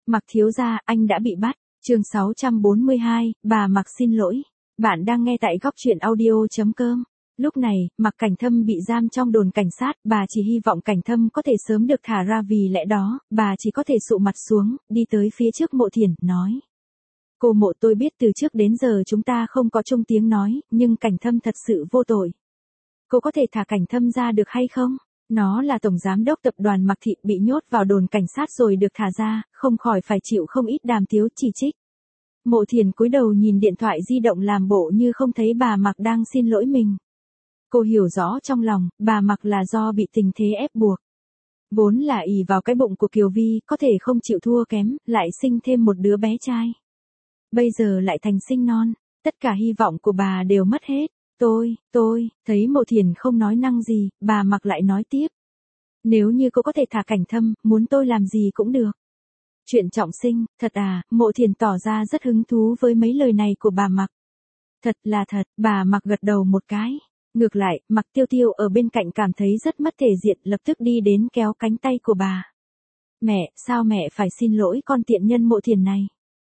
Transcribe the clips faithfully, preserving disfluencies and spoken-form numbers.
Mặc thiếu gia, anh đã bị bắt. Chương sáu trăm bốn mươi hai, bà Mặc xin lỗi. Bạn đang nghe tại góc truyện audio chấm com. Lúc này, Mặc Cảnh Thâm bị giam trong đồn cảnh sát, bà chỉ hy vọng Cảnh Thâm có thể sớm được thả ra, vì lẽ đó, bà chỉ có thể sụ mặt xuống, đi tới phía trước Mộ Thiển, nói. Cô Mộ, tôi biết từ trước đến giờ chúng ta không có chung tiếng nói, nhưng Cảnh Thâm thật sự vô tội. Cô có thể thả Cảnh Thâm ra được hay không? Nó là tổng giám đốc tập đoàn Mặc Thị, bị nhốt vào đồn cảnh sát rồi được thả ra, không khỏi phải chịu không ít đàm tiếu chỉ trích. Mộ Thiển cúi đầu nhìn điện thoại di động làm bộ như không thấy bà Mặc đang xin lỗi mình. Cô hiểu rõ trong lòng, bà Mặc là do bị tình thế ép buộc. Vốn là ỷ vào cái bụng của Kiều Vi, có thể không chịu thua kém, lại sinh thêm một đứa bé trai. Bây giờ lại thành sinh non, tất cả hy vọng của bà đều mất hết. Tôi, tôi, thấy Mộ Thiển không nói năng gì, bà Mặc lại nói tiếp. Nếu như cô có thể thả Cảnh Thâm, muốn tôi làm gì cũng được. Chuyện trọng sinh, thật à? Mộ Thiển tỏ ra rất hứng thú với mấy lời này của bà Mặc. Thật là thật, bà Mặc gật đầu một cái. Ngược lại, Mặc Tiêu Tiêu ở bên cạnh cảm thấy rất mất thể diện, lập tức đi đến kéo cánh tay của bà. Mẹ, sao mẹ phải xin lỗi con tiện nhân Mộ Thiển này?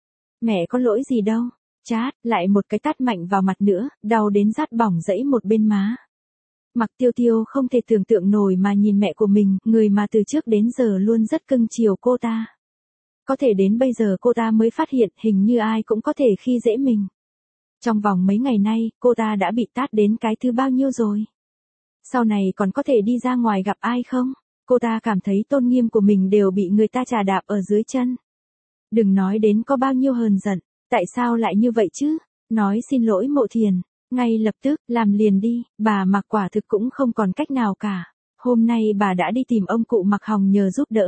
Mẹ có lỗi gì đâu. Chát, lại một cái tát mạnh vào mặt nữa, đau đến rát bỏng rẫy một bên má. Mặc Tiêu Tiêu không thể tưởng tượng nổi mà nhìn mẹ của mình, người mà từ trước đến giờ luôn rất cưng chiều cô ta. Có thể đến bây giờ cô ta mới phát hiện hình như ai cũng có thể khi dễ mình. Trong vòng mấy ngày nay, cô ta đã bị tát đến cái thứ bao nhiêu rồi? Sau này còn có thể đi ra ngoài gặp ai không? Cô ta cảm thấy tôn nghiêm của mình đều bị người ta chà đạp ở dưới chân. Đừng nói đến có bao nhiêu hờn giận. Tại sao lại như vậy chứ? Nói xin lỗi Mộ Thiển. Ngay lập tức, làm liền đi. Bà Mặc quả thực cũng không còn cách nào cả. Hôm nay bà đã đi tìm ông cụ Mặc Hòng nhờ giúp đỡ.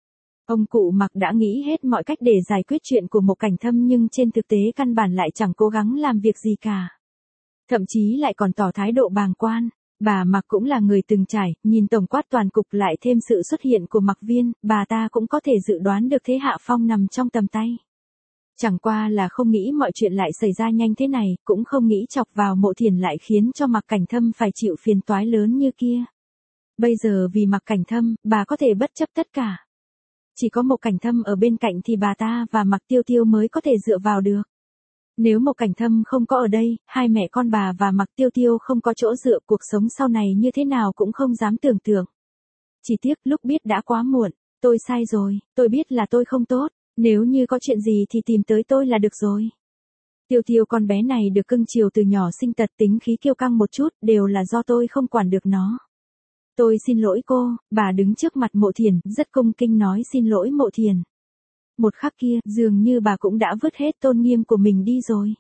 Ông cụ Mặc đã nghĩ hết mọi cách để giải quyết chuyện của Mộ Cảnh Thâm, nhưng trên thực tế căn bản lại chẳng cố gắng làm việc gì cả. Thậm chí lại còn tỏ thái độ bàng quan. Bà Mặc cũng là người từng trải, nhìn tổng quát toàn cục lại thêm sự xuất hiện của Mặc Viên, bà ta cũng có thể dự đoán được thế hạ phong nằm trong tầm tay. Chẳng qua là không nghĩ mọi chuyện lại xảy ra nhanh thế này, cũng không nghĩ chọc vào Mộ Thiển lại khiến cho Mặc Cảnh Thâm phải chịu phiền toái lớn như kia. Bây giờ vì Mặc Cảnh Thâm, bà có thể bất chấp tất cả. Chỉ có Mộ Cảnh Thâm ở bên cạnh thì bà ta và Mặc Tiêu Tiêu mới có thể dựa vào được. Nếu Mộ Cảnh Thâm không có ở đây, hai mẹ con bà và Mặc Tiêu Tiêu không có chỗ dựa, cuộc sống sau này như thế nào cũng không dám tưởng tượng. Chỉ tiếc lúc biết đã quá muộn. Tôi sai rồi, tôi biết là tôi không tốt. Nếu như có chuyện gì thì tìm tới tôi là được rồi. Tiêu Tiêu con bé này được cưng chiều từ nhỏ, sinh tật tính khí kiêu căng một chút, đều là do tôi không quản được nó. Tôi xin lỗi cô. Bà đứng trước mặt Mộ Thiển, rất cung kính nói xin lỗi Mộ Thiển. Một khắc kia, dường như bà cũng đã vứt hết tôn nghiêm của mình đi rồi.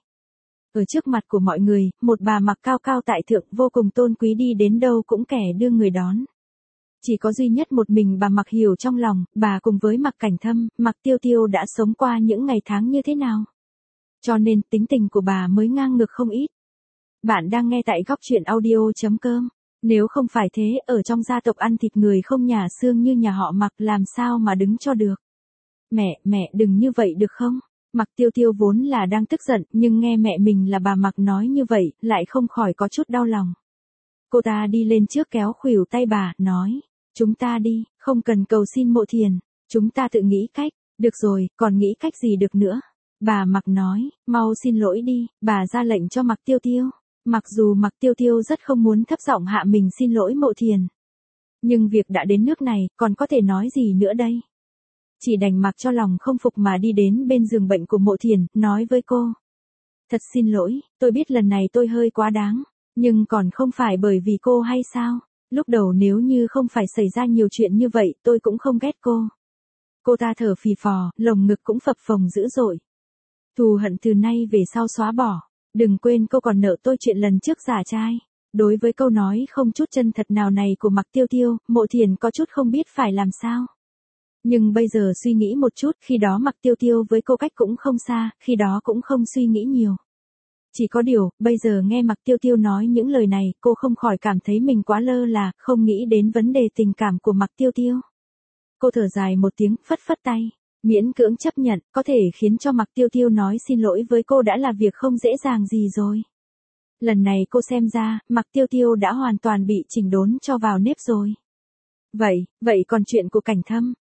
Ở trước mặt của mọi người, một bà Mặc cao cao tại thượng, vô cùng tôn quý, đi đến đâu cũng kẻ đưa người đón. Chỉ có duy nhất một mình bà Mặc hiểu trong lòng, bà cùng với Mặc Cảnh Thâm, Mặc Tiêu Tiêu đã sống qua những ngày tháng như thế nào. Cho nên tính tình của bà mới ngang ngược không ít. Bạn đang nghe tại góc truyện audio chấm com. Nếu không phải thế, ở trong gia tộc ăn thịt người không nhà xương như nhà họ Mặc làm sao mà đứng cho được. Mẹ, mẹ đừng như vậy được không? Mặc Tiêu Tiêu vốn là đang tức giận, nhưng nghe mẹ mình là bà Mặc nói như vậy, lại không khỏi có chút đau lòng. Cô ta đi lên trước kéo khuỷu tay bà, nói. Chúng ta đi, không cần cầu xin Mộ Thiển, chúng ta tự nghĩ cách. Được rồi, còn nghĩ cách gì được nữa? Bà Mặc nói, mau xin lỗi đi. Bà ra lệnh cho Mặc Tiêu Tiêu. Mặc dù Mặc Tiêu Tiêu rất không muốn thấp giọng hạ mình xin lỗi Mộ Thiển, nhưng việc đã đến nước này, còn có thể nói gì nữa đây? Chỉ đành mặc cho lòng không phục mà đi đến bên giường bệnh của Mộ Thiển, nói với cô. Thật xin lỗi, tôi biết lần này tôi hơi quá đáng, nhưng còn không phải bởi vì cô hay sao? Lúc đầu nếu như không phải xảy ra nhiều chuyện như vậy, tôi cũng không ghét cô. Cô ta thở phì phò, lồng ngực cũng phập phồng dữ dội. Thù hận từ nay về sau xóa bỏ. Đừng quên cô còn nợ tôi chuyện lần trước giả trai. Đối với câu nói không chút chân thật nào này của Mặc Tiêu Tiêu, Mộ Thiển có chút không biết phải làm sao. Nhưng bây giờ suy nghĩ một chút, khi đó Mặc Tiêu Tiêu với cô cách cũng không xa, khi đó cũng không suy nghĩ nhiều. Chỉ có điều, bây giờ nghe Mặc Tiêu Tiêu nói những lời này, cô không khỏi cảm thấy mình quá lơ là, không nghĩ đến vấn đề tình cảm của Mặc Tiêu Tiêu. Cô thở dài một tiếng, phất phất tay, miễn cưỡng chấp nhận, có thể khiến cho Mặc Tiêu Tiêu nói xin lỗi với cô đã là việc không dễ dàng gì rồi. Lần này cô xem ra, Mặc Tiêu Tiêu đã hoàn toàn bị chỉnh đốn cho vào nếp rồi. Vậy, vậy còn chuyện của Cảnh Thâm,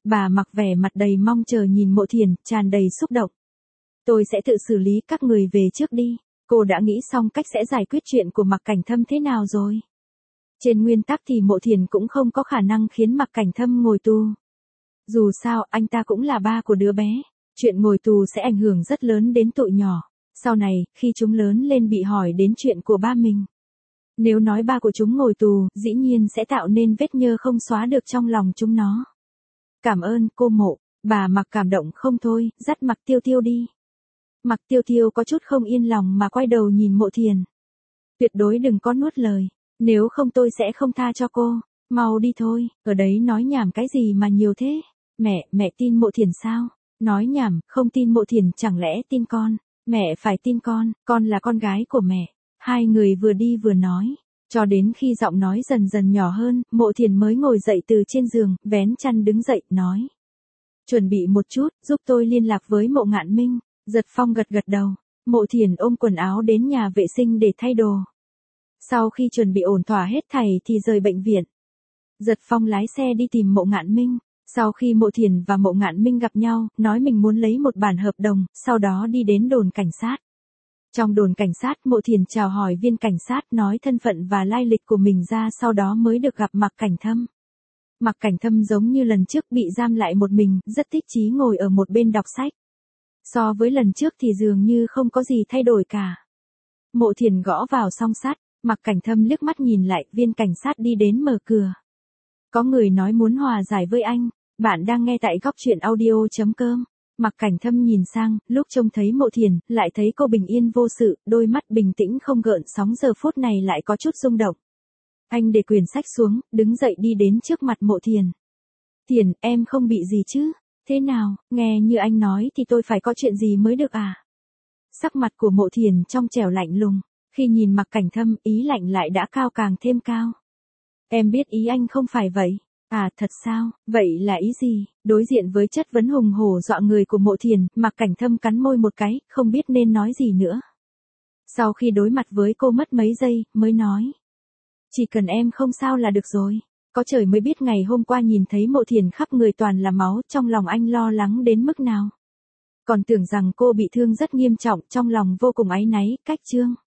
Bà Mặc vẻ mặt đầy mong chờ nhìn Mộ Thiền, tràn đầy xúc động. Tôi sẽ tự xử lý, các người về trước đi. Cô đã nghĩ xong cách sẽ giải quyết chuyện của Mặc Cảnh Thâm thế nào rồi? Trên nguyên tắc thì Mộ Thiền cũng không có khả năng khiến Mặc Cảnh Thâm ngồi tù. Dù sao, anh ta cũng là ba của đứa bé. Chuyện ngồi tù sẽ ảnh hưởng rất lớn đến tụi nhỏ. Sau này, khi chúng lớn lên bị hỏi đến chuyện của ba mình. Nếu nói ba của chúng ngồi tù, dĩ nhiên sẽ tạo nên vết nhơ không xóa được trong lòng chúng nó. Cảm ơn cô Mộ, bà Mặc cảm động không thôi, dắt Mặc Tiêu Tiêu đi. Mặc Tiêu Tiêu có chút không yên lòng mà quay đầu nhìn Mộ Thiền. Tuyệt đối đừng có nuốt lời, nếu không tôi sẽ không tha cho cô, mau đi thôi, ở đấy nói nhảm cái gì mà nhiều thế. Mẹ, mẹ tin Mộ Thiền sao? Nói nhảm, không tin Mộ Thiền chẳng lẽ tin con? Mẹ phải tin con, con là con gái của mẹ. Hai người vừa đi vừa nói, cho đến khi giọng nói dần dần nhỏ hơn, Mộ Thiền mới ngồi dậy từ trên giường, vén chăn đứng dậy, nói. Chuẩn bị một chút, giúp tôi liên lạc với Mộ Ngạn Minh. Giật Phong gật gật đầu, Mộ Thiền ôm quần áo đến nhà vệ sinh để thay đồ. Sau khi chuẩn bị ổn thỏa hết thảy thì rời bệnh viện. Giật Phong lái xe đi tìm Mộ Ngạn Minh. Sau khi Mộ Thiền và Mộ Ngạn Minh gặp nhau, nói mình muốn lấy một bản hợp đồng, sau đó đi đến đồn cảnh sát. Trong đồn cảnh sát, Mộ Thiền chào hỏi viên cảnh sát, nói thân phận và lai lịch của mình ra, sau đó mới được gặp Mặc Cảnh Thâm. Mặc Cảnh Thâm giống như lần trước bị giam lại một mình, rất thích chí ngồi ở một bên đọc sách. So với lần trước thì dường như không có gì thay đổi cả. Mộ Thiền gõ vào song sắt, Mặc Cảnh Thâm liếc mắt nhìn lại, viên cảnh sát đi đến mở cửa. Có người nói muốn hòa giải với anh, bạn đang nghe tại góc truyện audio.com. Mặc Cảnh Thâm nhìn sang, lúc trông thấy Mộ Thiền, lại thấy cô bình yên vô sự, đôi mắt bình tĩnh không gợn sóng giờ phút này lại có chút rung động. Anh để quyển sách xuống, đứng dậy đi đến trước mặt Mộ Thiền. Thiền, em không bị gì chứ? Thế nào, nghe như anh nói thì tôi phải có chuyện gì mới được à? Sắc mặt của Mộ Thiền trong trẻo lạnh lùng, khi nhìn Mặc Cảnh Thâm, ý lạnh lại đã cao càng thêm cao. Em biết ý anh không phải vậy. À thật sao, vậy là ý gì? Đối diện với chất vấn hùng hổ dọa người của Mộ Thiền, Mặc Cảnh Thâm cắn môi một cái, không biết nên nói gì nữa. Sau khi đối mặt với cô mất mấy giây, mới nói. Chỉ cần em không sao là được rồi. Có trời mới biết ngày hôm qua nhìn thấy Mộ Thiền khắp người toàn là máu, trong lòng anh lo lắng đến mức nào. Còn tưởng rằng cô bị thương rất nghiêm trọng, trong lòng vô cùng áy náy, cách chương.